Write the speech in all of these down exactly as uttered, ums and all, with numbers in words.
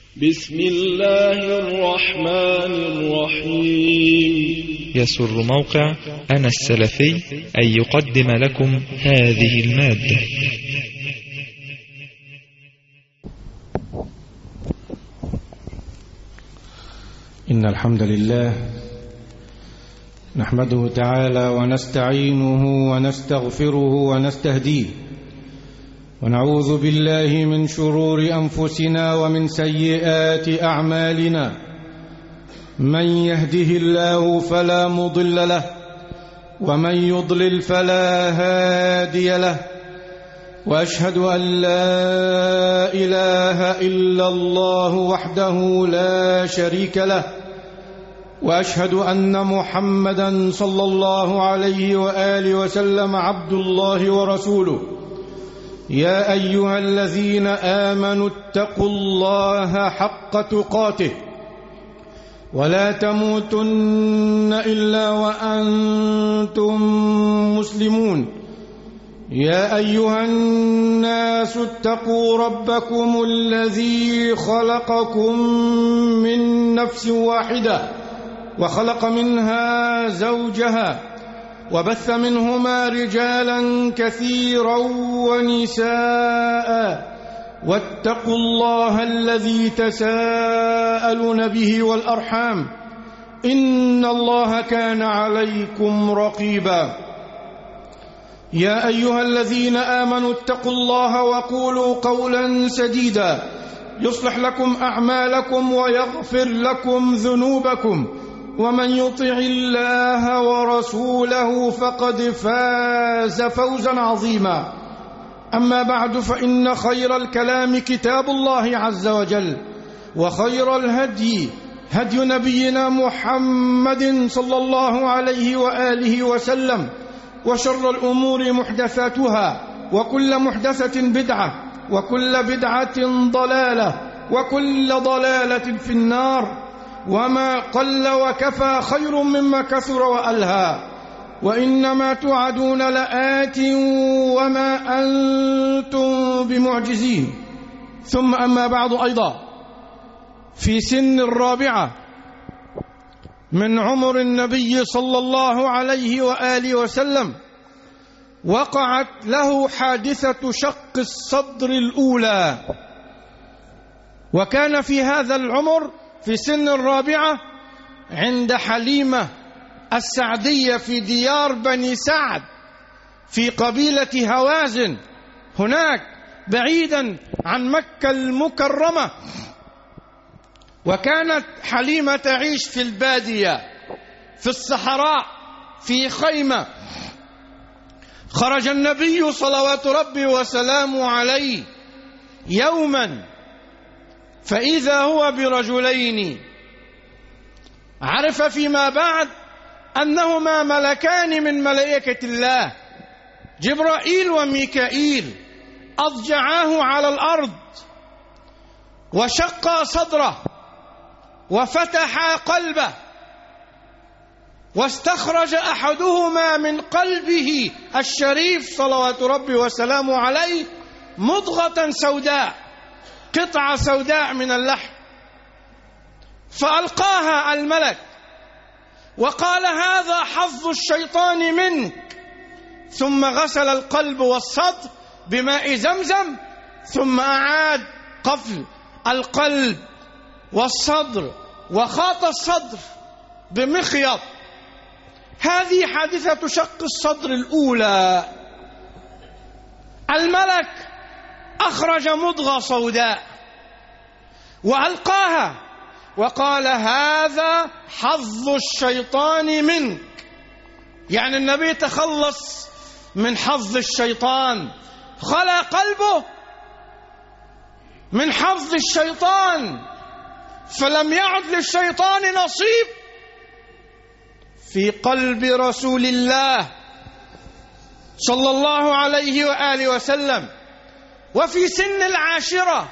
بسم الله الرحمن الرحيم. يسر موقع أنا السلفي أن يقدم لكم هذه المادة. إن الحمد لله نحمده تعالى ونستعينه ونستغفره ونستهديه، ونعوذ بالله من شرور أنفسنا ومن سيئات أعمالنا. من يهده الله فلا مضل له، ومن يضلل فلا هادي له، وأشهد أن لا إله إلا الله وحده لا شريك له، وأشهد أن محمدا صلى الله عليه وآله وسلم عبد الله ورسوله. يا أيها الذين آمنوا اتقوا الله حق تقاته ولا تموتن إلا وأنتم مسلمون. يا أيها الناس اتقوا ربكم الذي خلقكم من نفس واحدة وخلق منها زوجها وبث منهما رجالا كثيرا ونساء، واتقوا الله الذي تساءلون به والأرحام، إن الله كان عليكم رقيبا. يا أيها الذين آمنوا اتقوا الله وقولوا قولا سديدا يصلح لكم أعمالكم ويغفر لكم ذنوبكم، ومن يطع الله ورسوله فقد فاز فوزا عظيما. أما بعد، فإن خير الكلام كتاب الله عز وجل، وخير الهدي هدي نبينا محمد صلى الله عليه وآله وسلم، وشر الأمور محدثاتها، وكل محدثة بدعة، وكل بدعة ضلالة، وكل ضلالة في النار. وما قل وكفى خير مما كثر وألهى، وإنما توعدون لآت وما أنتم بمعجزين. ثم أما بعد، أيضا في سن الرابعة من عمر النبي صلى الله عليه وآله وسلم وقعت له حادثة شق الصدر الأولى، وكان في هذا العمر في سن الرابعة عند حليمة السعدية في ديار بني سعد في قبيلة هوازن، هناك بعيدا عن مكة المكرمة. وكانت حليمة تعيش في البادية في الصحراء في خيمة. خرج النبي صلوات ربي وسلامه عليه يوما فإذا هو برجلين، عرف فيما بعد أنهما ملكان من ملائكة الله، جبرائيل وميكائيل، أضجعاه على الأرض وشق صدره وفتح قلبه، واستخرج أحدهما من قلبه الشريف صلوات ربي وسلامه عليه مضغة سوداء، قطعة سوداء من اللحم، فألقاها الملك وقال: هذا حظ الشيطان منك. ثم غسل القلب والصدر بماء زمزم، ثم أعاد قفل القلب والصدر وخاط الصدر بمخيط. هذه حادثة شق الصدر الأولى. الملك أخرج مضغة سوداء وألقاها وقال: هذا حظ الشيطان منك. يعني النبي تخلص من حظ الشيطان، خلى قلبه من حظ الشيطان، فلم يعد للشيطان نصيب في قلب رسول الله صلى الله عليه وآله وسلم. وفي سن العاشرة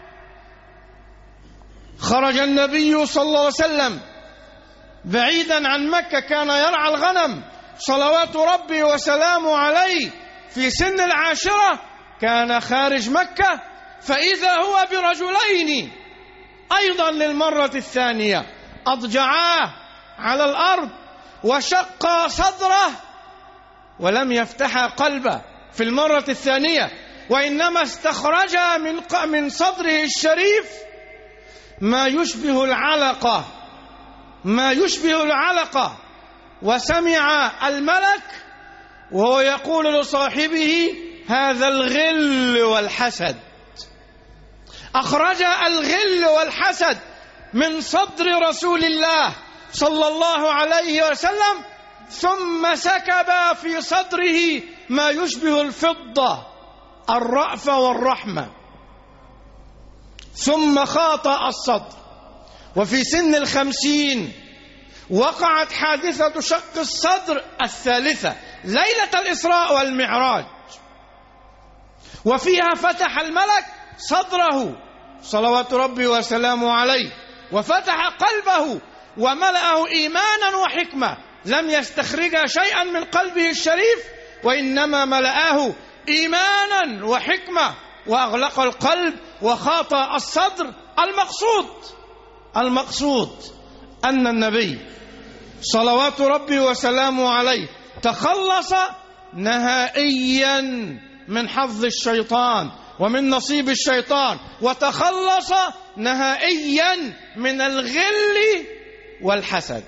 خرج النبي صلى الله عليه وسلم بعيدا عن مكة، كان يرعى الغنم صلوات ربي وسلامه عليه. في سن العاشرة كان خارج مكة، فإذا هو برجلين أيضا للمرة الثانية أضجعاه على الأرض وشق صدره ولم يفتح قلبه في المرة الثانية، وإنما استخرج من من صدره الشريف ما يشبه العلقة ما يشبه العلقة وسمع الملك وهو يقول لصاحبه: هذا الغل والحسد. أخرج الغل والحسد من صدر رسول الله صلى الله عليه وسلم، ثم سكب في صدره ما يشبه الفضة، الرأفة والرحمة، ثم خاطأ الصدر. وفي سن الخمسين وقعت حادثة شق الصدر الثالثة ليلة الإسراء والمعراج، وفيها فتح الملك صدره صلوات ربي وسلامه عليه، وفتح قلبه وملأه إيمانا وحكمة، لم يستخرج شيئا من قلبه الشريف، وإنما ملأه إيمانا وحكمة، وأغلق القلب وخاطأ الصدر. المقصود المقصود أن النبي صلوات ربي وسلامه عليه تخلص نهائيا من حظ الشيطان ومن نصيب الشيطان، وتخلص نهائيا من الغل والحسد.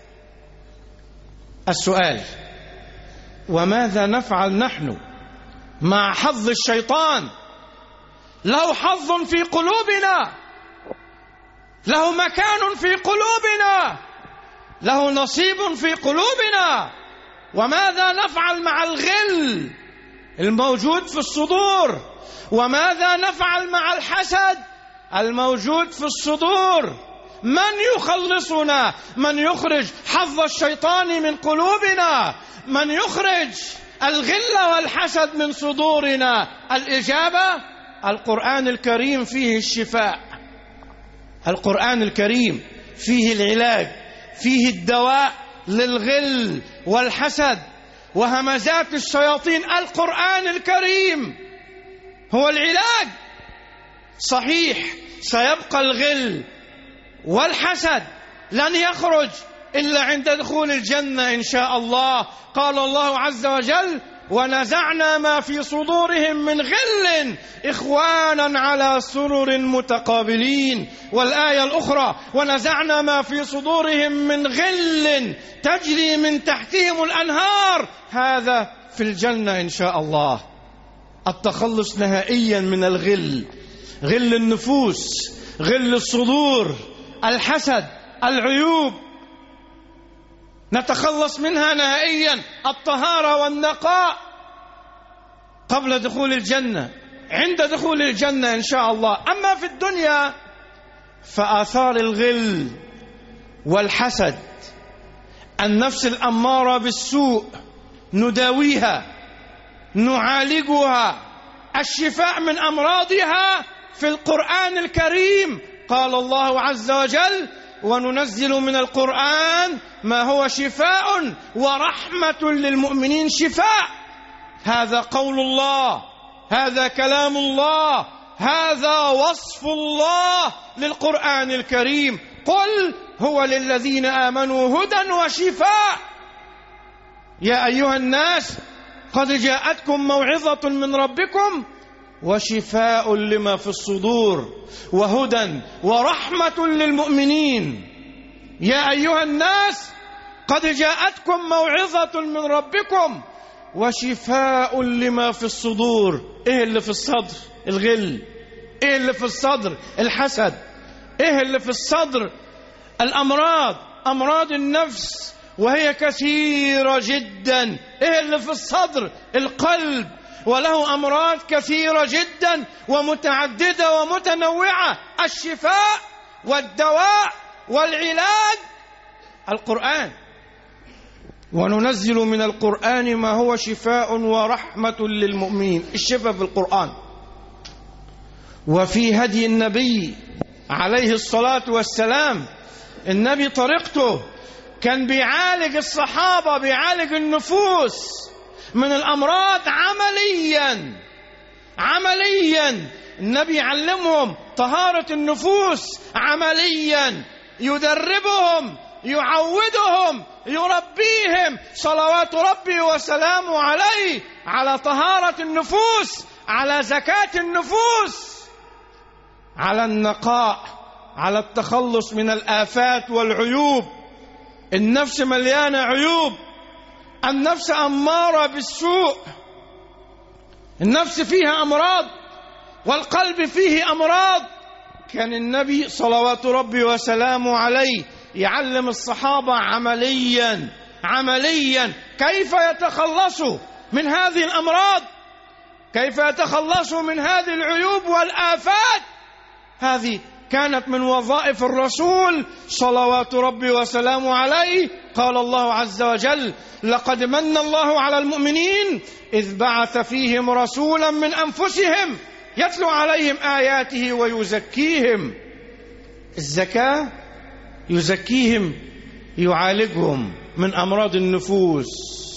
السؤال: وماذا نفعل نحن مع حظ الشيطان؟ له حظ في قلوبنا، له مكان في قلوبنا، له نصيب في قلوبنا. وماذا نفعل مع الغل الموجود في الصدور؟ وماذا نفعل مع الحسد الموجود في الصدور؟ من يخلصنا؟ من يخرج حظ الشيطان من قلوبنا؟ من يخرج الغل والحسد من صدورنا؟ الإجابة: القرآن الكريم فيه الشفاء، القرآن الكريم فيه العلاج، فيه الدواء للغل والحسد وهمزات الشياطين. القرآن الكريم هو العلاج. صحيح سيبقى الغل والحسد، لن يخرج إلا عند دخول الجنة إن شاء الله. قال الله عز وجل: ونزعنا ما في صدورهم من غل إخوانا على سرر متقابلين. والآية الأخرى: ونزعنا ما في صدورهم من غل تجري من تحتهم الأنهار. هذا في الجنة إن شاء الله. التخلص نهائيا من الغل، غل النفوس، غل الصدور، الحسد، العيوب، نتخلص منها نهائيا. الطهارة والنقاء قبل دخول الجنة، عند دخول الجنة إن شاء الله. أما في الدنيا فآثار الغل والحسد، النفس الأمارة بالسوء نداويها، نعالجها. الشفاء من أمراضها في القرآن الكريم. قال الله عز وجل: وننزل من القرآن ما هو شفاء ورحمة للمؤمنين. شفاء، هذا قول الله، هذا كلام الله، هذا وصف الله للقرآن الكريم. قل هو للذين آمنوا هدى وشفاء. يا أيها الناس قد جاءتكم موعظة من ربكم وشفاء لما في الصدور وهدى ورحمة للمؤمنين. يا أيها الناس قد جاءتكم موعظة من ربكم وشفاء لما في الصدور. إيه اللي في الصدر؟ الغل. إيه اللي في الصدر؟ الحسد. إيه اللي في الصدر؟ الأمراض، أمراض النفس، وهي كثيرة جدا. إيه اللي في الصدر؟ القلب، وله أمراض كثيرة جدا ومتعددة ومتنوعة. الشفاء والدواء والعلاج القرآن. وننزل من القرآن ما هو شفاء ورحمة للمؤمنين. الشفاء في القرآن. وفي هدي النبي عليه الصلاة والسلام، النبي طريقته كان بيعالج الصحابة، بيعالج النفوس من الأمراض عمليا، عمليا. النبي علمهم طهارة النفوس عمليا، يدربهم، يعودهم، يربيهم صلوات ربي وسلامه عليه على طهارة النفوس، على زكاة النفوس، على النقاء، على التخلص من الآفات والعيوب. النفس مليانة عيوب، النفس أمارة بالسوء، النفس فيها أمراض، والقلب فيه أمراض. كان النبي صلوات ربي وسلامه عليه يعلم الصحابة عمليا عمليا كيف يتخلصوا من هذه الأمراض، كيف يتخلصوا من هذه العيوب والآفات. هذه كانت من وظائف الرسول صلوات ربي وسلامه عليه. قال الله عز وجل: لقد من الله على المؤمنين إذ بعث فيهم رسولا من أنفسهم يتلو عليهم آياته ويزكيهم. الزكاة يزكيهم، يعالجهم من أمراض النفوس،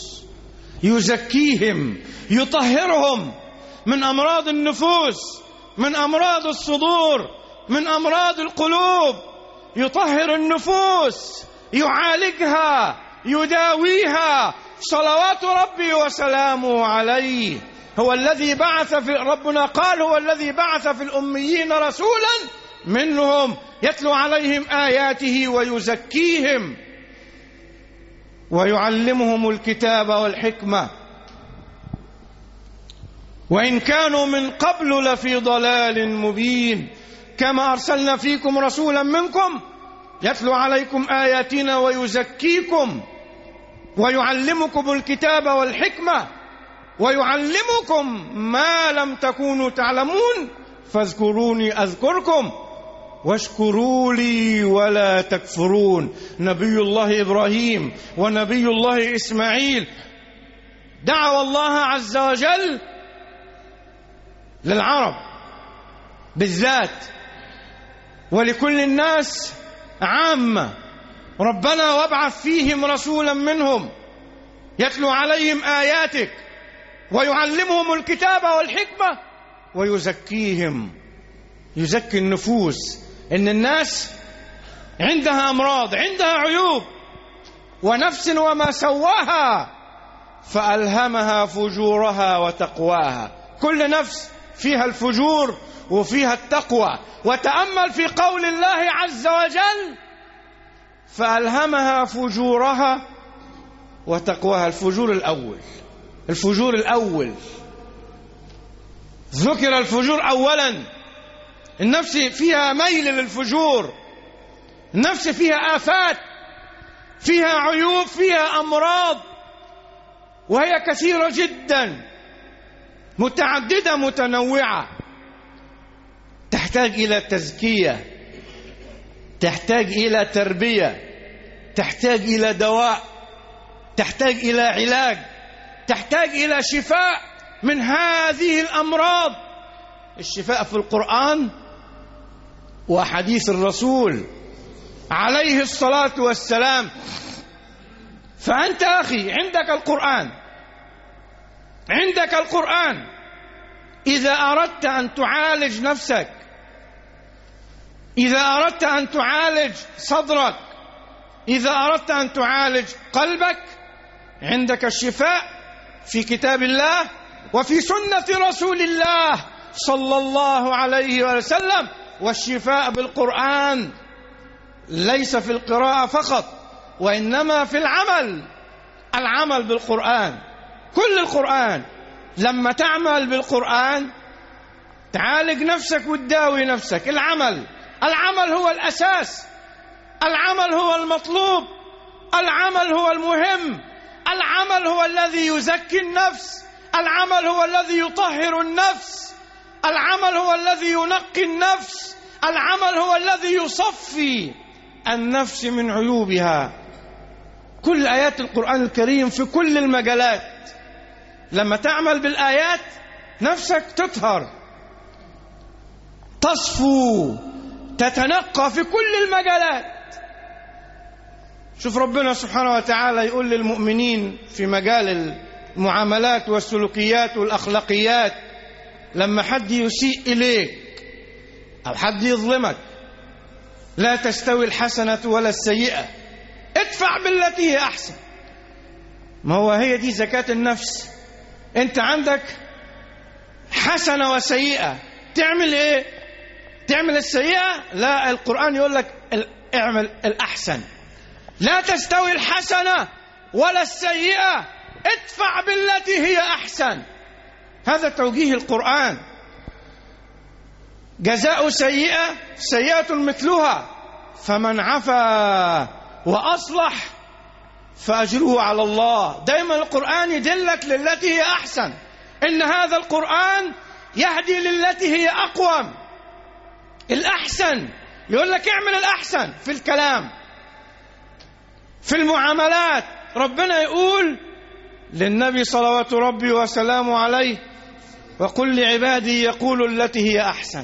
يزكيهم، يطهرهم من أمراض النفوس، من أمراض الصدور، من أمراض القلوب. يطهر النفوس، يعالجها، يداويها صلوات ربي وسلامه عليه. هو الذي بعث في ربنا قال هو الذي بعث في الأميين رسولا منهم يتلو عليهم آياته ويزكيهم ويعلمهم الكتاب والحكمة وإن كانوا من قبل لفي ضلال مبين. كما أرسلنا فيكم رسولا منكم يتلو عليكم آياتنا ويزكيكم ويعلمكم الكتاب والحكمة ويعلمكم ما لم تكونوا تعلمون فاذكروني أذكركم واشكروا لي ولا تكفرون. نبي الله إبراهيم ونبي الله إسماعيل دعوا الله عز وجل للعرب بالذات ولكل الناس عامة: ربنا وابعث فيهم رسولا منهم يتلو عليهم آياتك ويعلمهم الكتاب والحكمة ويزكيهم. يزكي النفوس. إن الناس عندها أمراض، عندها عيوب، ونفس وما سواها فألهمها فجورها وتقواها. كل نفس فيها الفجور وفيها التقوى. وتأمل في قول الله عز وجل: فألهمها فجورها وتقواها. الفجور الأول، الفجور الأول ذكر الفجور أولا. النفس فيها ميل للفجور، النفس فيها آفات، فيها عيوب، فيها أمراض، وهي كثيرة جدا متعددة متنوعة، تحتاج إلى تزكية، تحتاج إلى تربية، تحتاج إلى دواء، تحتاج إلى علاج، تحتاج إلى شفاء من هذه الأمراض. الشفاء في القرآن وحديث الرسول عليه الصلاة والسلام. فأنت أخي عندك القرآن، عندك القرآن. إذا أردت أن تعالج نفسك، إذا أردت أن تعالج صدرك، إذا أردت أن تعالج قلبك، عندك الشفاء في كتاب الله وفي سنة رسول الله صلى الله عليه وسلم. والشفاء بالقرآن ليس في القراءة فقط، وإنما في العمل. العمل بالقرآن، كل القرآن. لما تعمل بالقرآن تعالج نفسك وتداوي نفسك. العمل، العمل هو الأساس، العمل هو المطلوب، العمل هو المهم، العمل هو الذي يزكي النفس، العمل هو الذي يطهر النفس، العمل هو الذي ينقي النفس، العمل هو الذي يصفي النفس من عيوبها. كل آيات القرآن الكريم في كل المجالات. لما تعمل بالآيات نفسك تطهر، تصفو، تتنقى في كل المجالات. شوف ربنا سبحانه وتعالى يقول للمؤمنين في مجال المعاملات والسلوكيات والأخلاقيات: لما حد يسيء إليك أو حد يظلمك، لا تستوي الحسنة ولا السيئة، ادفع بالتي هي أحسن. ما هو هي دي زكاة النفس. أنت عندك حسنة وسيئة، تعمل إيه؟ تعمل السيئة؟ لا، القرآن يقول لك اعمل الأحسن. لا تستوي الحسنة ولا السيئة، ادفع بالتي هي أحسن. هذا توجيه القرآن. جزاء سيئة سيئة مثلها، فمن عفا وأصلح فأجره على الله. دايما القرآن يدلك للتي هي أحسن. إن هذا القرآن يهدي للتي هي أقوم، الأحسن. يقول لك اعمل الأحسن في الكلام، في المعاملات. ربنا يقول للنبي صلوات ربي وسلامه عليه: وقل لعبادي يقولوا التي هي أحسن.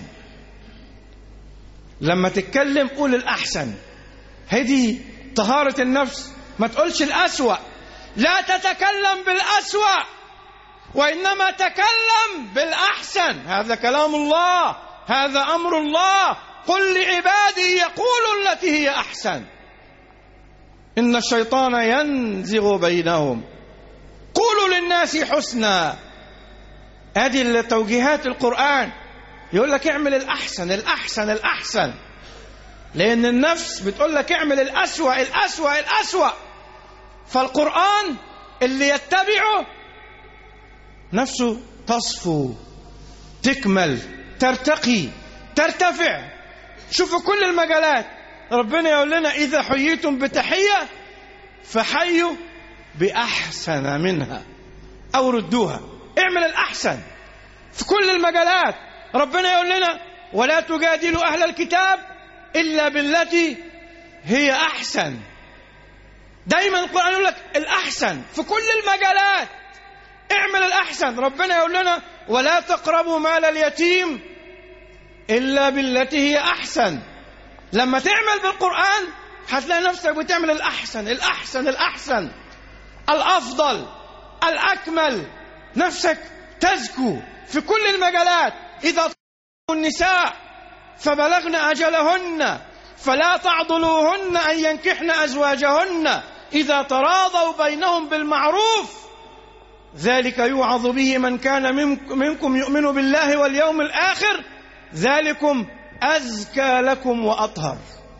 لما تتكلم قول الأحسن. هذه طهارة النفس. ما تقولش الأسوأ، لا تتكلم بالأسوأ، وإنما تكلم بالأحسن. هذا كلام الله، هذا أمر الله. قل لعبادي يقولوا التي هي أحسن، إن الشيطان ينزغ بينهم، قولوا للناس حسنا. هذه توجيهات القرآن. يقول لك اعمل الأحسن الأحسن الأحسن، لأن النفس بتقول لك اعمل الأسوأ الأسوأ الأسوأ. فالقرآن اللي يتبعه نفسه تصفو، تكمل، ترتقي، ترتفع. شوفوا كل المجالات ربنا يقول لنا: إذا حييتم بتحية فحيوا بأحسن منها أو ردوها. اعمل الأحسن في كل المجالات. ربنا يقول لنا: ولا تجادلوا أهل الكتاب إلا بالتي هي أحسن. دايما القرآن يقول لك الأحسن في كل المجالات. اعمل الأحسن. ربنا يقول لنا: ولا تقربوا مال اليتيم إلا بالتي هي أحسن. لما تعمل بالقرآن هتلاقي نفسك بتعمل الأحسن الأحسن الأحسن، الأفضل، الأكمل. نفسك تزكو في كل المجالات. إذا طلقتم النساء فبلغن أجلهن فلا تعضلوهن أن ينكحن أزواجهن إذا تراضوا بينهم بالمعروف، ذلك يوعظ به من كان منكم يؤمن بالله واليوم الآخر، ذلكم أزكى لكم وأطهر.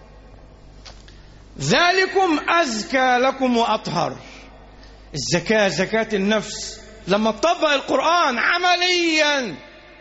ذلكم أزكى لكم وأطهر. الزكاة، زكاة النفس. لما تطبق القرآن عمليا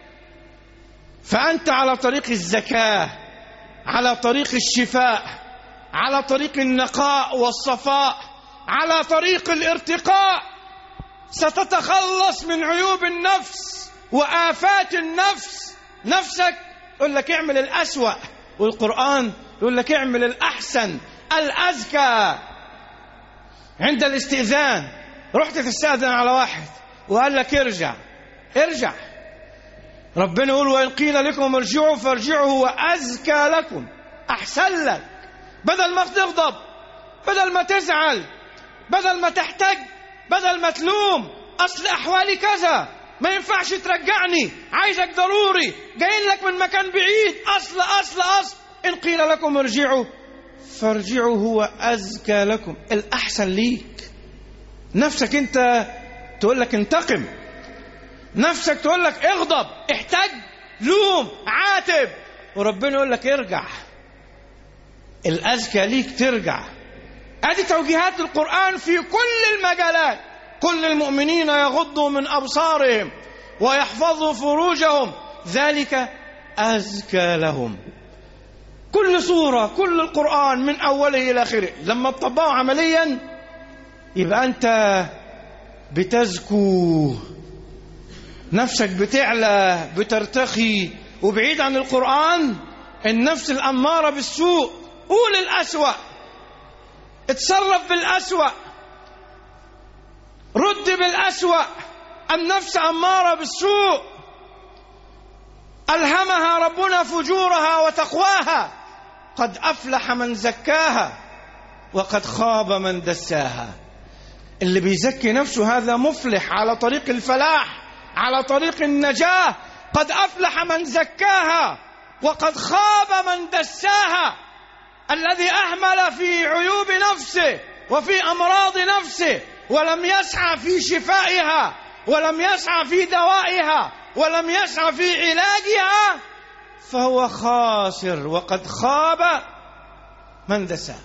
فأنت على طريق الزكاة، على طريق الشفاء، على طريق النقاء والصفاء، على طريق الارتقاء. ستتخلص من عيوب النفس وآفات النفس. نفسك يقول لك اعمل الأسوأ، والقرآن يقول لك اعمل الأحسن الأزكى. عند الاستئذان رحت تستأذن على واحد وقال لك ارجع ارجع، ربنا يقول: وإن قيل لكم ارجعوا فارجعوا هو أزكى لكم، أحسن لك. بدل ما تغضب، بدل ما تزعل، بدل ما تحتج، بدل ما تلوم، أصل أحوالي كذا، ما ينفعش ترجعني، عايزك ضروري، جايين لك من مكان بعيد، أصل أصل أصل. إن قيل لكم ارجعوا فارجعوا هو أزكى لكم، الأحسن ليك. نفسك أنت تقول لك انتقم، نفسك تقول لك اغضب، احتج، لوم، عاتب، وربنا يقول لك ارجع، الأزكى ليك ترجع. هذه توجيهات القرآن في كل المجالات. قل للمؤمنين يغضوا من أبصارهم ويحفظوا فروجهم ذلك أزكى لهم. كل سورة، كل القرآن من أوله إلى آخره لما تطبقه عمليا يبقى أنت بتزكو، نفسك بتعلى، بترتخي. وبعيد عن القرآن النفس الأمارة بالسوء. قول الأسوأ، اتصرف بالأسوأ، رد بالأسوأ. النفس أمارة بالسوء، ألهمها ربنا فجورها وتقواها، قد أفلح من زكاها وقد خاب من دساها. اللي بيزكي نفسه هذا مفلح، على طريق الفلاح، على طريق النجاة، قد أفلح من زكاها وقد خاب من دساها. الذي أهمل في عيوب نفسه وفي أمراض نفسه ولم يسعى في شفائها ولم يسعى في دوائها ولم يسعى في علاجها فهو خاسر وقد خاب من دساها.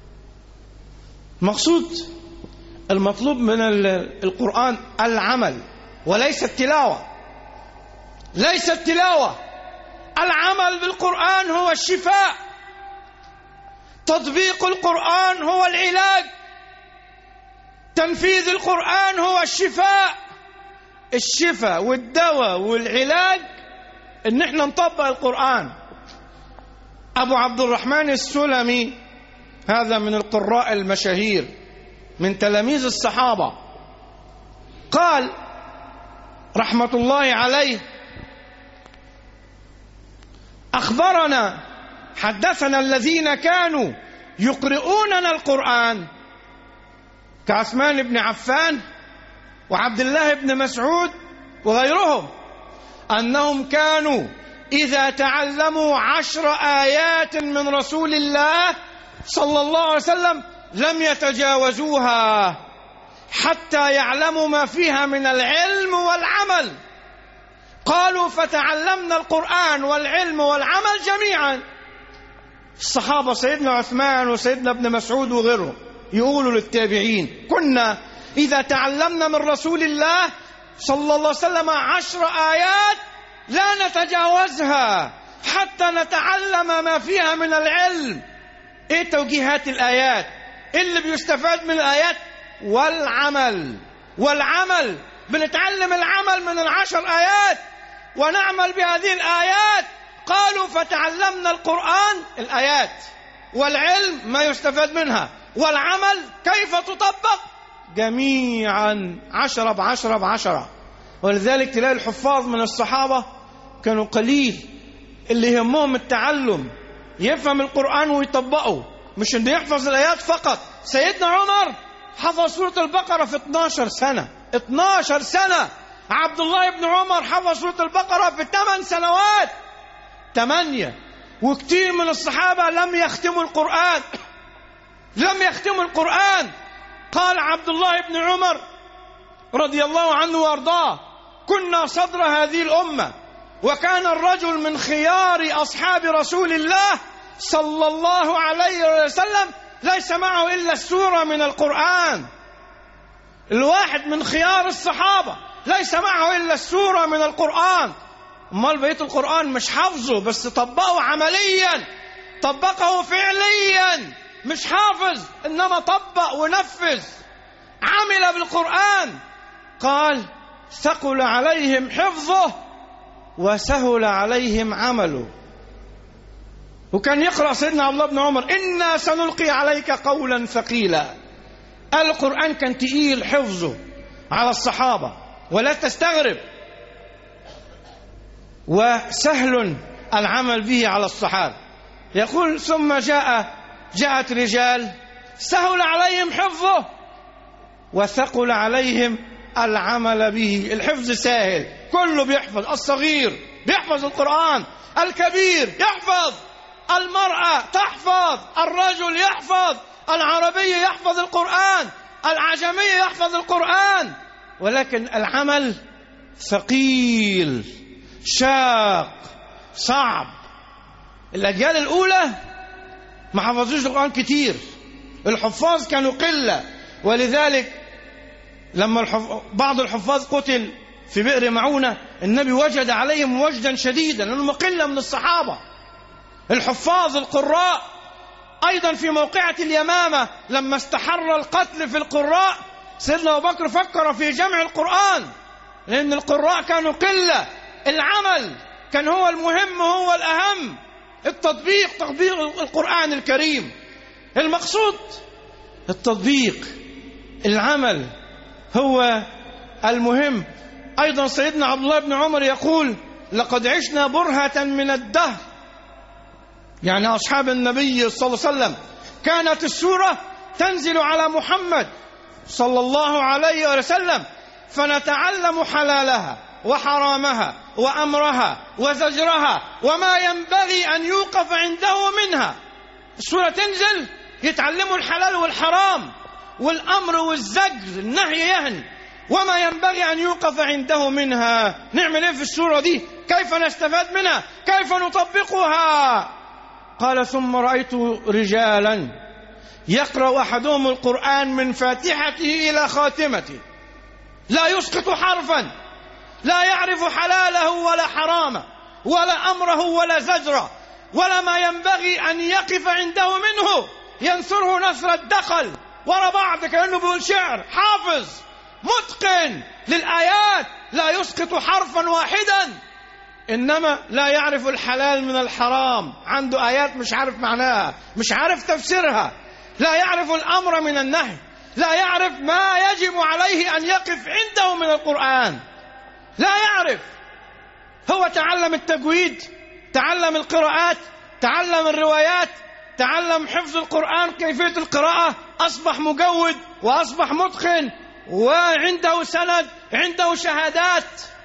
مقصود المطلوب من القرآن العمل وليس التلاوة، ليس التلاوة. العمل بالقرآن هو الشفاء، تطبيق القرآن هو العلاج، تنفيذ القرآن هو الشفاء. الشفاء والدواء والعلاج ان احنا نطبق القرآن. ابو عبد الرحمن السلمي هذا من القراء المشاهير من تلاميذ الصحابة قال رحمة الله عليه: أخبرنا حدثنا الذين كانوا يقرؤوننا القرآن كعثمان بن عفان وعبد الله بن مسعود وغيرهم أنهم كانوا إذا تعلموا عشر آيات من رسول الله صلى الله عليه وسلم لم يتجاوزوها حتى يعلموا ما فيها من العلم والعمل. قالوا فتعلمنا القرآن والعلم والعمل جميعا. الصحابة سيدنا عثمان وسيدنا ابن مسعود وغيرهم يقولوا للتابعين: كنا إذا تعلمنا من رسول الله صلى الله عليه وسلم عشر آيات لا نتجاوزها حتى نتعلم ما فيها من العلم. ايه توجيهات الآيات؟ إيه اللي بيستفاد من الآيات؟ والعمل. والعمل بنتعلم العمل من العشر آيات ونعمل بهذه الآيات. قالوا فتعلمنا القرآن الآيات والعلم ما يستفاد منها والعمل كيف تطبق جميعا عشرة بعشرة بعشرة. ولذلك تلاقي الحفاظ من الصحابة كانوا قليل اللي يهمهم التعلم، يفهم القرآن ويطبقه، مش انه يحفظ الآيات فقط. سيدنا عمر حفظ سورة البقرة في اثناشر سنة. اثناشر سنة. عبد الله بن عمر حفظ سورة البقرة في ثمان سنوات. ثمانية. وكثير من الصحابة لم يختموا القرآن لم يختموا القرآن. قال عبد الله بن عمر رضي الله عنه وارضاه: كنا صدر هذه الأمة وكان الرجل من خيار أصحاب رسول الله صلى الله عليه وسلم ليس معه إلا السورة من القرآن. الواحد من خيار الصحابة ليس معه إلا السورة من القرآن. امال بقية القرآن مش حافظه بس طبقه عمليا، طبقه فعليا، مش حافظ إنما طبق ونفذ، عمل بالقرآن. قال: ثقل عليهم حفظه وسهل عليهم عمله. وكان يقرأ سيدنا عبد الله بن عمر: إنا سنلقي عليك قولا ثقيلا. القرآن كان تقيل حفظه على الصحابة ولا تستغرب، وسهل العمل به على الصحابة. يقول: ثم جاء جاءت رجال سهل عليهم حفظه وثقل عليهم العمل به. الحفظ سهل، كله بيحفظ، الصغير بيحفظ القرآن، الكبير يحفظ، المرأة تحفظ، الرجل يحفظ، العربي يحفظ القرآن، العجمي يحفظ القرآن. ولكن العمل ثقيل شاق صعب. الأجيال الأولى ما حفظوش القرآن كتير، الحفاظ كانوا قلة. ولذلك لما الحف... بعض الحفاظ قتل في بئر معونة النبي وجد عليهم وجدا شديدا لأنهم قلة من الصحابة. الحفاظ القراء أيضا في موقعة اليمامة لما استحر القتل في القراء سيدنا أبو بكر فكر في جمع القرآن لأن القراء كانوا قلة. العمل كان هو المهم، هو الأهم، التطبيق، تطبيق القرآن الكريم. المقصود التطبيق، العمل هو المهم. أيضا سيدنا عبد الله بن عمر يقول: لقد عشنا برهة من الدهر، يعني أصحاب النبي صلى الله عليه وسلم كانت السورة تنزل على محمد صلى الله عليه وسلم فنتعلم حلالها وحرامها وأمرها وزجرها وما ينبغي أن يوقف عنده منها. السورة تنزل يتعلموا الحلال والحرام والأمر والزجر، النهي يعني، وما ينبغي أن يوقف عنده منها. نعمل إيه في السورة دي؟ كيف نستفاد منها؟ كيف نطبقها؟ قال ثم رأيت رجالا يقرأ أحدهم القرآن من فاتحته إلى خاتمته لا يسقط حرفا، لا يعرف حلاله ولا حرامه ولا أمره ولا زجره ولا ما ينبغي أن يقف عنده منه، ينثره نثر الدخل ورا بعض كأنه بيقول شعر، حافظ متقن للآيات، لا يسقط حرفا واحدا، إنما لا يعرف الحلال من الحرام، عنده آيات مش عارف معناها، مش عارف تفسيرها، لا يعرف الأمر من النهي، لا يعرف ما يجب عليه أن يقف عنده من القرآن، لا يعرف. هو تعلم التجويد، تعلم القراءات، تعلم الروايات، تعلم حفظ القرآن، كيفية القراءة، أصبح مجود وأصبح متقن وعنده سند، عنده شهادات،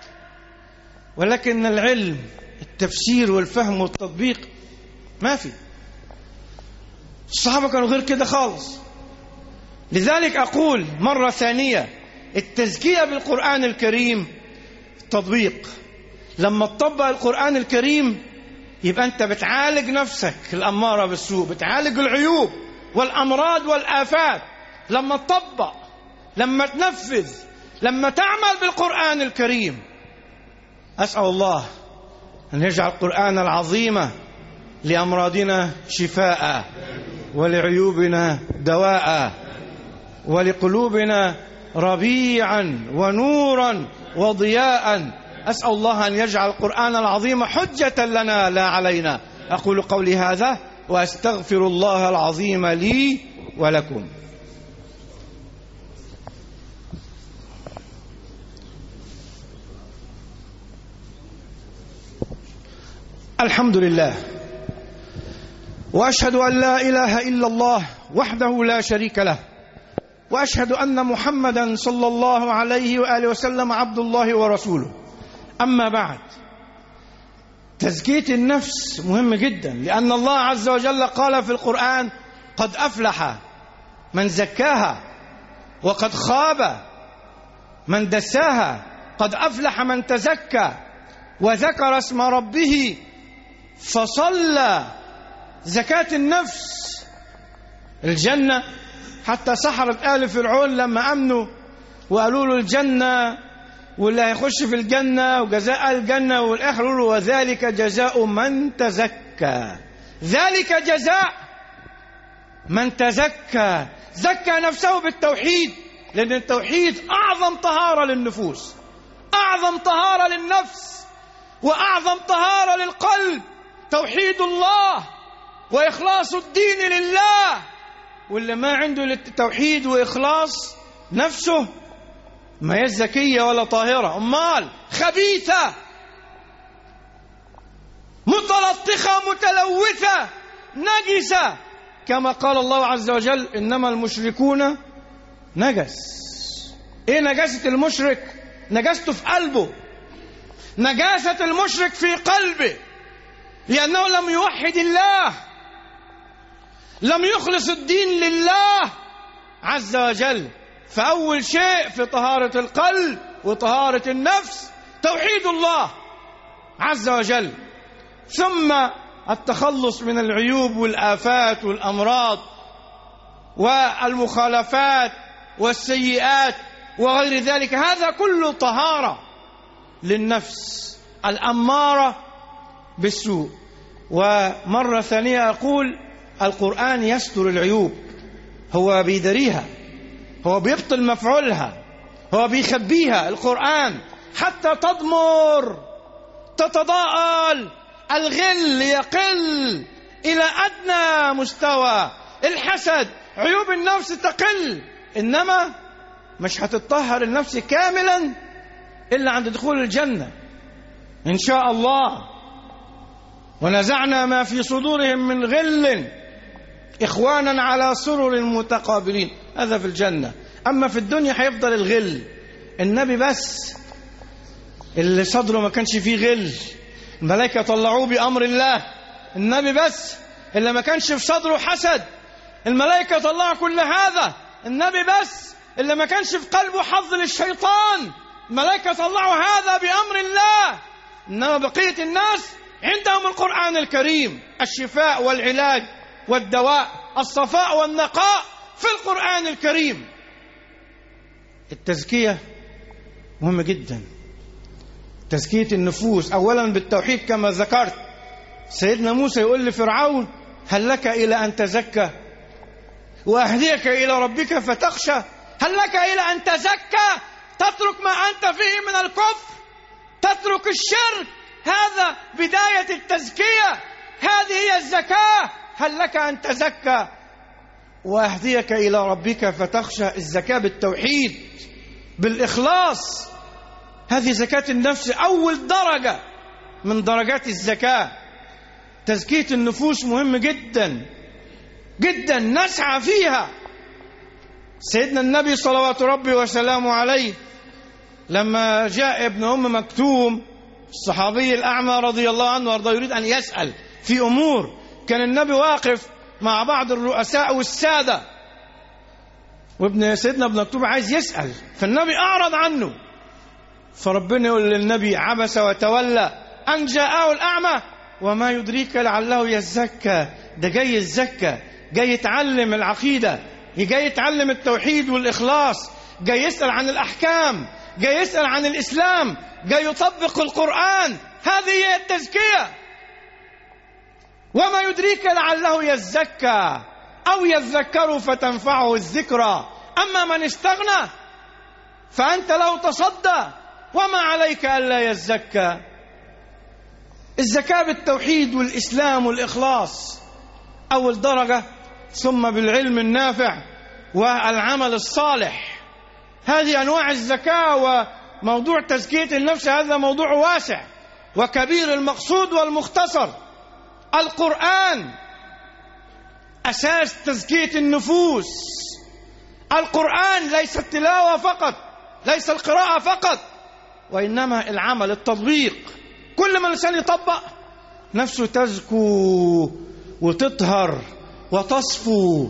ولكن العلم التفسير والفهم والتطبيق ما في. الصحابة كانوا غير كده خالص. لذلك أقول مرة ثانية، التزكية بالقرآن الكريم التطبيق. لما تطبق القرآن الكريم يبقى أنت بتعالج نفسك الأمارة بالسوء، بتعالج العيوب والأمراض والآفات. لما تطبق، لما تنفذ، لما تعمل بالقرآن الكريم. أسأل الله أن يجعل القرآن العظيم لأمراضنا شفاء، ولعيوبنا دواء، ولقلوبنا ربيعا ونورا وضياء. أسأل الله أن يجعل القرآن العظيم حجة لنا لا علينا. أقول قولي هذا وأستغفر الله العظيم لي ولكم. الحمد لله، وأشهد أن لا إله إلا الله وحده لا شريك له، وأشهد أن محمدا صلى الله عليه وآله وسلم عبد الله ورسوله. أما بعد، تزكية النفس مهم جدا، لأن الله عز وجل قال في القرآن: قد أفلح من زكاها وقد خاب من دساها. قد أفلح من تزكى وذكر اسم ربه فصلى. زكاة النفس الجنة. حتى سحرة آل فرعون لما أمنوا وقالوا له الجنة واللي هيخش في الجنة وجزاء الجنة، والآخر قالوا له: وذلك جزاء من تزكى. ذلك جزاء من تزكى، زكى نفسه بالتوحيد، لأن التوحيد أعظم طهارة للنفوس، أعظم طهارة للنفس، وأعظم طهارة للقلب. توحيد الله وإخلاص الدين لله. واللي ما عنده توحيد وإخلاص نفسه ما هي زكية ولا طاهرة، أمال خبيثة متلطخة متلوثة نجسة، كما قال الله عز وجل: إنما المشركون نجس. إيه نجاسة المشرك؟ نجاسته في قلبه، نجاسة المشرك في قلبه، لأنه لم يوحد الله، لم يخلص الدين لله عز وجل. فأول شيء في طهارة القلب وطهارة النفس توحيد الله عز وجل، ثم التخلص من العيوب والآفات والأمراض والمخالفات والسيئات وغير ذلك. هذا كله طهارة للنفس الأمارة بالسوء. ومرة ثانية أقول: القرآن يستر العيوب، هو بيدريها، هو بيبطل مفعولها، هو بيخبيها. القرآن حتى تضمر، تتضاءل، الغل يقل إلى أدنى مستوى، الحسد، عيوب النفس تقل. إنما مش هتطهر النفس كاملا إلا عند دخول الجنة إن شاء الله. ونزعنا ما في صدورهم من غل إخوانا على سرر متقابلين. هذا في الجنة. أما في الدنيا هيفضل الغل. النبي بس اللي صدره ما كانش فيه غل، الملائكة طلعوه بأمر الله. النبي بس اللي ما كانش في صدره حسد، الملائكة طلعوا كل هذا. النبي بس اللي ما كانش في قلبه حظ للشيطان، الملائكة طلعوا هذا بأمر الله. إنما بقية الناس عندهم القرآن الكريم، الشفاء والعلاج والدواء، الصفاء والنقاء في القرآن الكريم. التزكية مهمة جدا، تزكية النفوس أولا بالتوحيد كما ذكرت. سيدنا موسى يقول لفرعون: هل لك إلى أن تزكى وأهديك إلى ربك فتخشى؟ هل لك إلى أن تزكى، تترك ما أنت فيه من الكفر، تترك الشرك، هذا بداية التزكية، هذه هي الزكاة. هل لك أن تزكى وأهديك إلى ربك فتخشى، الزكاة بالتوحيد بالإخلاص، هذه زكاة النفس، أول درجة من درجات الزكاة. تزكية النفوس مهم جدا جدا، نسعى فيها. سيدنا النبي صلوات ربي وسلامه عليه لما جاء ابن أم مكتوم الصحابي الأعمى رضي الله عنه وارضاه يريد أن يسأل في أمور، كان النبي واقف مع بعض الرؤساء والسادة، وابن سيدنا ابن مكتوم عايز يسأل، فالنبي أعرض عنه، فربنا يقول للنبي: عبس وتولى أن جاءه الأعمى وما يدريك لعله يزكى. ده جاي يزكى، جاي يتعلم العقيدة، جاي يتعلم التوحيد والإخلاص، جاي يسأل عن الأحكام، جاي يسأل عن الإسلام، جاي يطبق القرآن. هذه هي التزكية. وما يدريك لعله يزكى أو يذكر فتنفعه الذكرى، أما من استغنى فأنت له تصدى وما عليك ألا يزكى. الزكاة بالتوحيد والإسلام والإخلاص أول درجة، ثم بالعلم النافع والعمل الصالح. هذه أنواع الزكاة. وموضوع تزكية النفس هذا موضوع واسع وكبير. المقصود والمختصر القرآن أساس تزكية النفوس. القرآن ليس التلاوة فقط، ليس القراءة فقط، وإنما العمل، التطبيق. كل ما الإنسان يطبق نفسه تزكو وتطهر وتصفو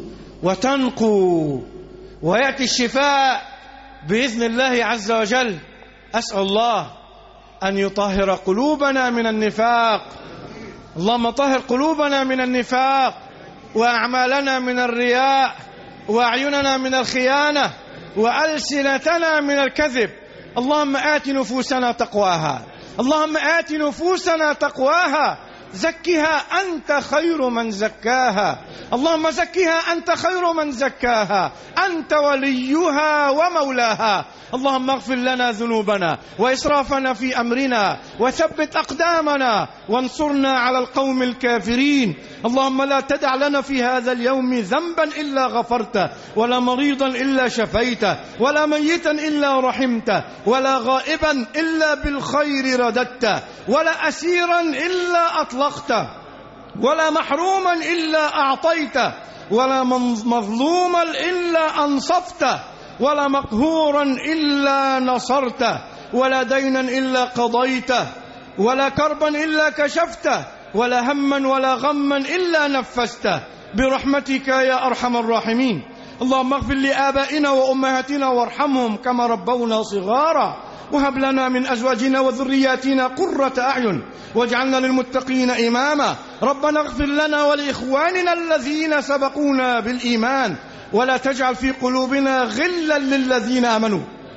وتنقو ويأتي الشفاء بإذن الله عز وجل. أسأل الله أن يطهر قلوبنا من النفاق. اللهم طهر قلوبنا من النفاق، وأعمالنا من الرياء، وأعيننا من الخيانة، وألسنتنا من الكذب. اللهم آت نفوسنا تقواها، اللهم آت نفوسنا تقواها، زكها أنت خير من زكاها. اللهم زكها أنت خير من زكاها، أنت وليها ومولاها. اللهم اغفر لنا ذنوبنا وإسرافنا في أمرنا، وثبت أقدامنا، وانصرنا على القوم الكافرين. اللهم لا تدع لنا في هذا اليوم ذنبا إلا غفرته، ولا مريضا إلا شفيته، ولا ميتا إلا رحمته، ولا غائبا إلا بالخير رددته، ولا أسيرا إلا أطلقته، ولا محروما إلا أعطيته، ولا مظلوما إلا أنصفته، ولا مقهورا إلا نصرته، ولا دينا إلا قضيته، ولا كربا إلا كشفته، ولا هما ولا غما إلا نفسته، برحمتك يا أرحم الراحمين. اللهم اغفر لآبائنا وأمهاتنا وارحمهم كما ربونا صغارا، وهب لنا من أزواجنا وذرياتنا قرة أعين، واجعلنا للمتقين إماما. ربنا اغفر لنا ولإخواننا الذين سبقونا بالإيمان، ولا تجعل في قلوبنا غلا للذين آمنوا.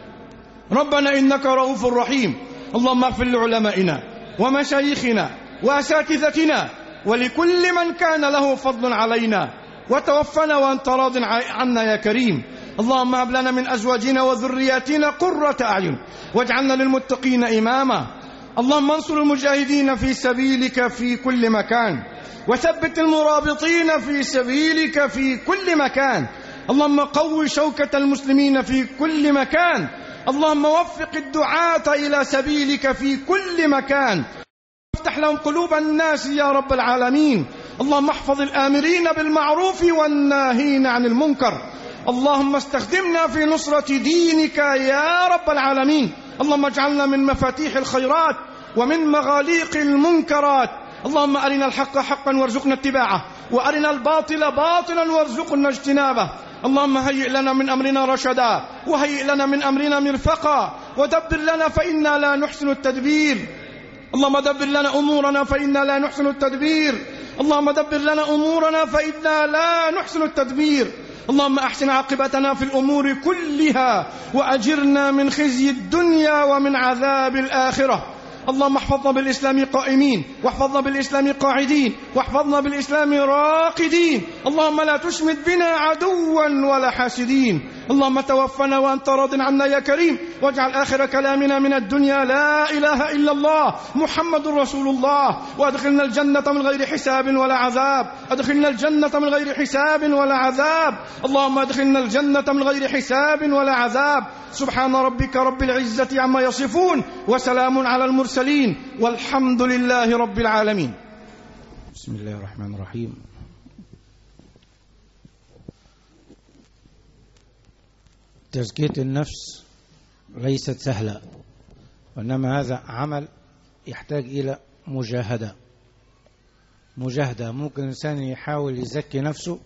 ربنا إنك رؤوف رحيم. اللهم اغفر لعلمائنا ومشايخنا وأساتذتنا ولكل من كان له فضل علينا، وتوفنا وأنت راض عنا يا كريم. اللهم هب لنا من أزواجنا وذرياتنا قرة أعين، واجعلنا للمتقين إماما. اللهم انصر المجاهدين في سبيلك في كل مكان، وثبت المرابطين في سبيلك في كل مكان. اللهم قوي شوكة المسلمين في كل مكان. اللهم وفق الدعاة إلى سبيلك في كل مكان، افتح لهم قلوب الناس يا رب العالمين. اللهم احفظ الآمرين بالمعروف والناهين عن المنكر. اللهم استخدمنا في نصرة دينك يا رب العالمين. اللهم اجعلنا من مفاتيح الخيرات ومن مغاليق المنكرات. اللهم أرنا الحق حقا وارزقنا اتباعه، وأرنا الباطل باطلا وارزقنا اجتنابه. اللهم هيئ لنا من أمرنا رشدا، وهيئ لنا من أمرنا مرفقا، ودبر لنا فإنا لا نحسن التدبير. اللهم دبر لنا أمورنا فإنا لا نحسن التدبير. اللهم دبر لنا أمورنا فإنا لا نحسن التدبير. اللهم أحسن عاقبتنا في الأمور كلها، وأجرنا من خزي الدنيا ومن عذاب الآخرة. اللهم احفظنا بالإسلام قائمين، واحفظنا بالإسلام قاعدين، واحفظنا بالإسلام راقدين. اللهم لا تشمت بنا عدوا ولا حاسدين. اللهم توفنا وأنت راض عنا يا كريم، واجعل آخر كلامنا من الدنيا لا إله إلا الله محمد رسول الله. وأدخلنا الجنة من غير حساب ولا عذاب. أدخلنا الجنة من غير حساب ولا عذاب. اللهم أدخلنا الجنة من غير حساب ولا عذاب. سبحان ربك رب العزة عما يصفون، وسلام على المرسلين، والحمد لله رب العالمين. بسم الله الرحمن الرحيم. تزكية النفس ليست سهلة، وإنما هذا عمل يحتاج إلى مجاهدة. مجاهدة ممكن الإنسان يحاول يزكي نفسه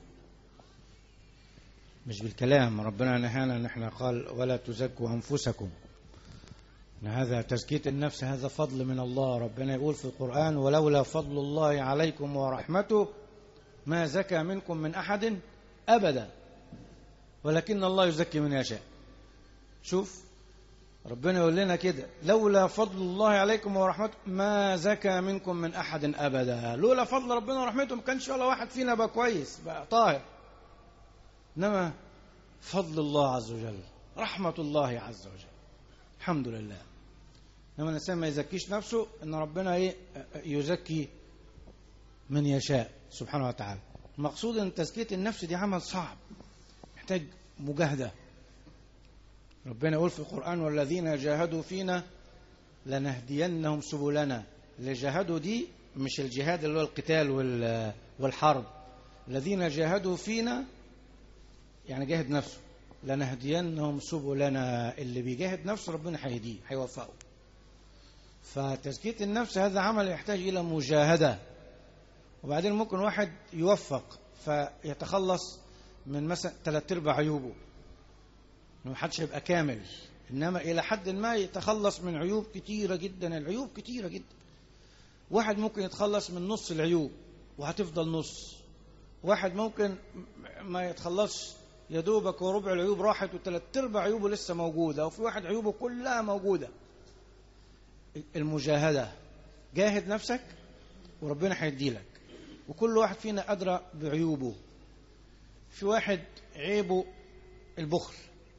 مش بالكلام. ربنا نهانا نحن قال ولا تزكوا أنفسكم. هذا تزكية النفس هذا فضل من الله. ربنا يقول في القرآن ولولا فضل الله عليكم ورحمته ما زكى منكم من أحد أبدا ولكن الله يزكي من يشاء. شوف ربنا يقول لنا كده لولا فضل الله عليكم ورحمته ما زكى منكم من أحد أبدا. لولا فضل ربنا ورحمته ما كانش ولا واحد فينا بقى كويس بقى طاهر، إنما فضل الله عز وجل رحمة الله عز وجل الحمد لله. لما الإنسان ما يزكيش نفسه إن ربنا إيه يزكي من يشاء سبحانه وتعالى. المقصود أن تزكية النفس دي عمل صعب يحتاج مجاهدة. ربنا يقول في القرآن والذين جاهدوا فينا لنهدينهم سبلنا. اللي جاهدوا دي مش الجهاد اللي هو القتال والحرب. الذين جاهدوا فينا يعني جاهد نفسه. لنهدينهم سبلنا، اللي بيجاهد نفسه ربنا هيهديه هيوفقه. فتزكية النفس هذا عمل يحتاج إلى مجاهدة. وبعدين ممكن واحد يوفق فيتخلص من مثلا ثلاث ارباع عيوبه، ما حدش هيبقى كامل، انما الى حد ما يتخلص من عيوب كتيره جدا. العيوب كتيره جدا. واحد ممكن يتخلص من نص العيوب وهتفضل نص. واحد ممكن ما يتخلصش يا دوبك وربع العيوب راحت وثلاث ارباع عيوبه لسه موجوده، وفي واحد عيوبه كلها موجوده. المجاهده، جاهد نفسك وربنا هيديلك. وكل واحد فينا ادرى بعيوبه. في واحد عيبه البخل،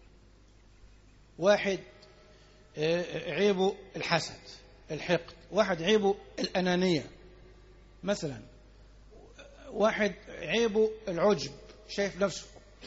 واحد عيبه الحسد الحقد، واحد عيبه الأنانية مثلا، واحد عيبه العجب شايف نفسه،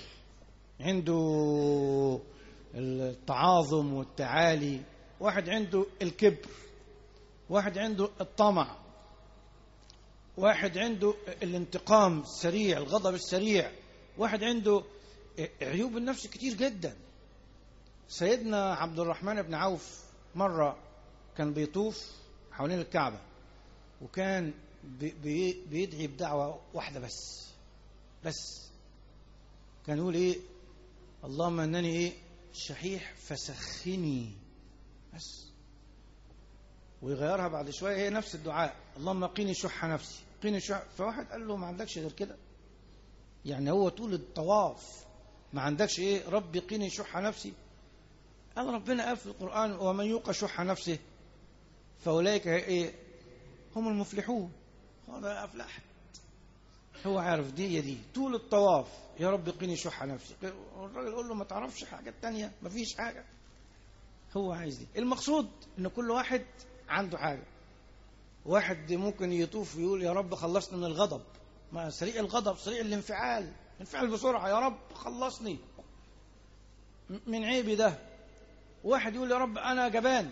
عنده التعاظم والتعالي، واحد عنده الكبر، واحد عنده الطمع، واحد عنده الانتقام السريع الغضب السريع، واحد عنده عيوب النفس كتير جدا. سيدنا عبد الرحمن بن عوف مرة كان بيطوف حوالين الكعبة، وكان بي بيدعي بدعوة واحدة بس بس كان يقول ايه اللهم انني ايه شحيح فسخني بس، ويغيرها بعد شوية هي نفس الدعاء اللهم قيني شح نفسي قيني شح. فواحد قال له ما عندكش غير كده؟ يعني هو طول الطواف ما عندكش ايه ربي قيني شح نفسي؟ قال ربنا قال في القرآن ومن يوق شح نفسه فأولئك ايه هم المفلحون. هذا أفلح، هو عارف دي دي طول الطواف يا رب قيني شح نفسي. الراجل يقول له ما تعرفش حاجات تانية؟ ما فيش حاجة، هو عايز دي. المقصود ان كل واحد عنده حاجة. واحد ممكن يطوف ويقول يا رب خلصني من الغضب، ما سريع الغضب سريع الانفعال، انفعل بسرعة يا رب خلصني من عيبي ده. واحد يقول يا رب أنا جبان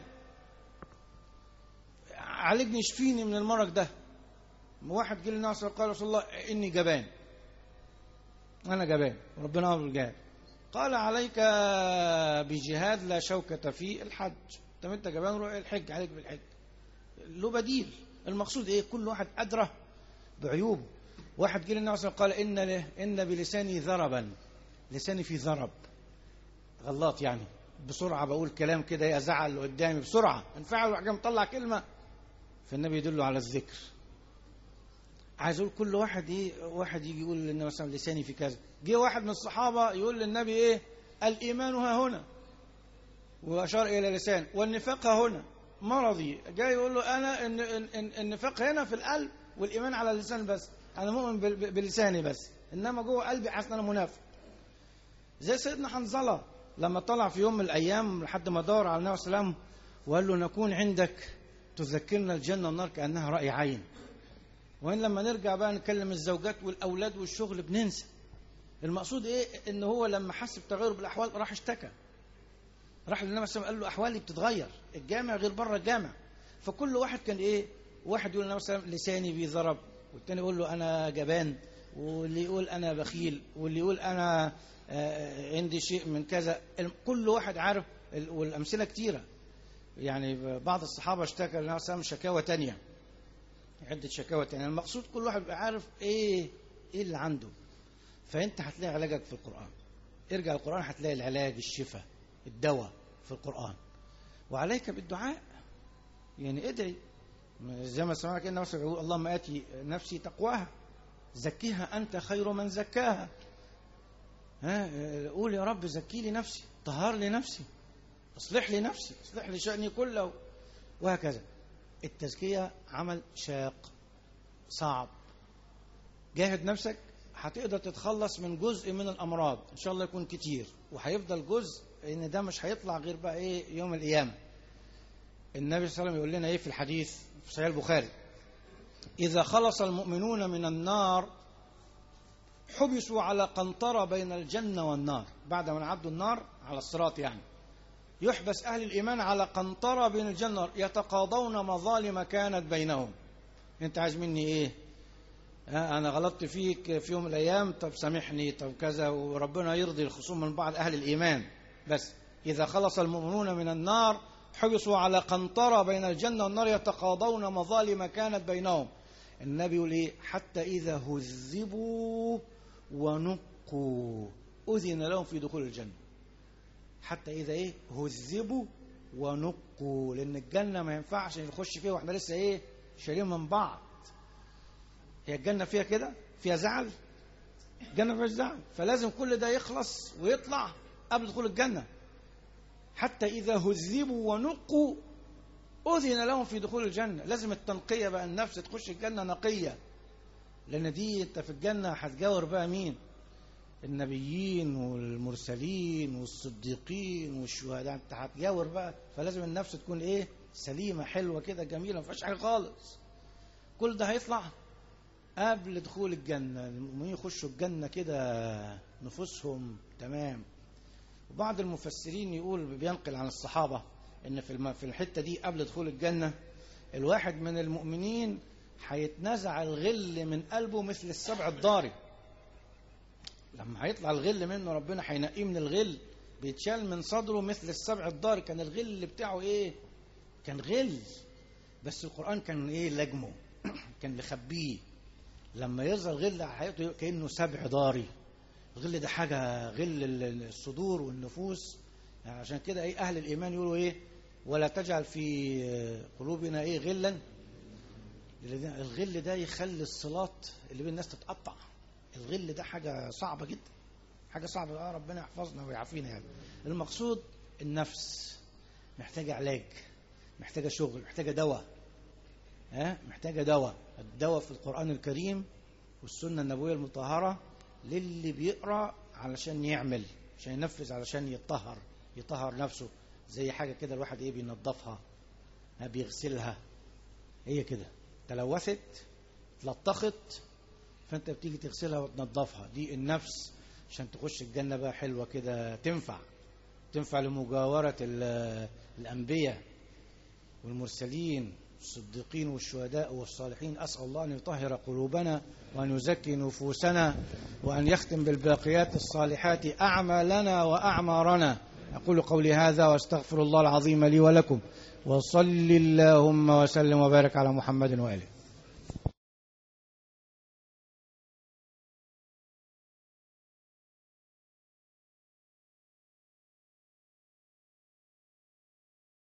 عالجني اشفيني من المرض ده. واحد جه للناس قال رسول الله إني جبان أنا جبان ربنا أمر الجهاد. قال عليك بجهاد لا شوكة فيه الحج. طب انت جبان، روح الحج عليك بالحج، له بديل. المقصود ايه؟ كل واحد ادرى بعيوبه. واحد جه للنبي صلى الله عليه وسلم قال ان ان بلساني ذربا، لساني فيه ذرب، غلط يعني، بسرعه بقول كلام كده ازعل اللي قدامي بسرعه، انفعل وراح جاي مطلع كلمه، فالنبي يدله على الذكر. عايز اقول كل واحد ايه، واحد يجي يقول للنبي مثلا لساني في كذا. جه واحد من الصحابه يقول للنبي ايه؟ الايمان ها هنا، واشار الى لسان، والنفاق ها هنا مرضي. جاي يقول له انا ان النفاق هنا في القلب، والايمان على اللسان بس، انا مؤمن بلساني بس، انما جوه قلبي حاسس انا منافق. زي سيدنا حنظله لما طلع في يوم من الايام لحد ما دور على النبي صلى الله عليه وسلم وقال له نكون عندك تذكرنا الجنه والنار كانها راي عين، وإن لما نرجع بقى نكلم الزوجات والأولاد والشغل بننسى. المقصود إيه؟ إن هو لما حس بتغير بالأحوال راح اشتكى، راح للنبي صلى الله عليه وسلم قال له أحوالي بتتغير، الجامع غير بره الجامع. فكل واحد كان إيه؟ واحد يقول للنبي صلى الله عليه وسلم لساني بيضرب، والتاني يقول له أنا جبان، واللي يقول أنا بخيل، واللي يقول أنا عندي شيء من كذا. كل واحد عارف، والأمثلة كتيرة. يعني بعض الصحابة اشتكى للنبي صلى الله عليه وسلم شكاوى تانية، عدة شكاوى تانية. المقصود كل واحد بيبقى عارف ايه ايه اللي عنده. فانت هتلاقي علاجك في القرآن، ارجع القرآن هتلاقي العلاج، الشفاء، الدواء في القرآن. وعليك بالدعاء، يعني ادعي زي ما سمعنا كده مثلا يقول اللهم آتي نفسي تقواها زكيها أنت خير من زكاها. ها قول يا رب زكي لي نفسي، طهر لي نفسي، اصلح لي نفسي، اصلح لي شأني كله، وهكذا. التزكية عمل شاق صعب، جاهد نفسك هتقدر تتخلص من جزء من الأمراض، إن شاء الله يكون كتير، وهيفضل جزء إن ده مش هيطلع غير بقى إيه يوم القيامة. النبي صلى الله عليه وسلم يقول لنا إيه في الحديث في صحيح البخاري؟ إذا خلص المؤمنون من النار حبسوا على قنطرة بين الجنة والنار، بعد ما عدوا النار على الصراط يعني، يحبس أهل الإيمان على قنطرة بين الجنة والنار يتقاضون مظالم كانت بينهم. أنت عايز مني إيه؟ أنا غلطت فيك في يوم من الأيام، طب سامحني، طب كذا، وربنا يرضي الخصوم من بعض أهل الإيمان. بس إذا خلص المؤمنون من النار حبسوا على قنطرة بين الجنة والنار يتقاضون مظالم كانت بينهم. النبي يقول إيه؟ حتى إذا هذبوا ونقوا أذن لهم في دخول الجنة. حتى إذا إيه هذبوا ونقوا، لأن الجنة ما ينفعش نخش فيها وإحنا لسه إيه شايلين من بعض. هي الجنة فيها كده، فيها زعل؟ الجنة فيها زعل، فلازم كل ده يخلص ويطلع قبل دخول الجنة. حتى إذا هذبوا ونقوا أذن لهم في دخول الجنة. لازم التنقية بقى، النفس تخش الجنة نقية، لأن دي أنت في الجنة هتجاور بقى مين؟ النبيين والمرسلين والصديقين والشهداء، انت هتجاور بقى. فلازم النفس تكون ايه سليمة حلوة كده جميلة، ما فيهاش حاجة خالص. كل ده هيطلع قبل دخول الجنة. المؤمنين يخشوا الجنة كده نفوسهم تمام. وبعض المفسرين يقول بينقل عن الصحابة ان في في الحتة دي قبل دخول الجنة الواحد من المؤمنين هيتنزع الغل من قلبه مثل السبع الضاري. لما هيطلع الغل منه ربنا هينقيه من الغل، بيتشال من صدره مثل السبع الضاري. كان الغل بتاعه ايه؟ كان غل، بس القرآن كان ايه لجمه كان مخبيه. لما يظهر غل حياته كأنه سبع ضاري. الغل ده حاجة، غل الصدور والنفوس. يعني عشان كده ايه اهل الايمان يقولوا ايه ولا تجعل في قلوبنا ايه غلا. الغل ده يخلي الصلات اللي بين الناس تتقطع. الغل ده حاجة صعبة جدا، حاجة صعبة. اه ربنا يحفظنا ويعافينا. يعني المقصود النفس محتاجة علاج، محتاجة شغل، محتاجة دواء. ها محتاجة دواء. الدواء في القرآن الكريم والسنة النبوية المطهرة للي بيقرأ علشان يعمل، عشان ينفذ، علشان يطهر يطهر نفسه. زي حاجة كده الواحد ايه بينظفها، بيغسلها، هي كده تلوثت تلطخت، فانت بتيجي تغسلها وتنظفها. دي النفس عشان تخش الجنة بقى حلوة كده، تنفع تنفع لمجاورة الأنبياء والمرسلين والصديقين والشهداء والصالحين. أسأل الله أن يطهر قلوبنا وأن يزكي نفوسنا وأن يختم بالباقيات الصالحات أعمالنا وأعمارنا أقول قولي هذا وأستغفر الله العظيم لي ولكم، وصل اللهم وسلم وبارك على محمد وآله.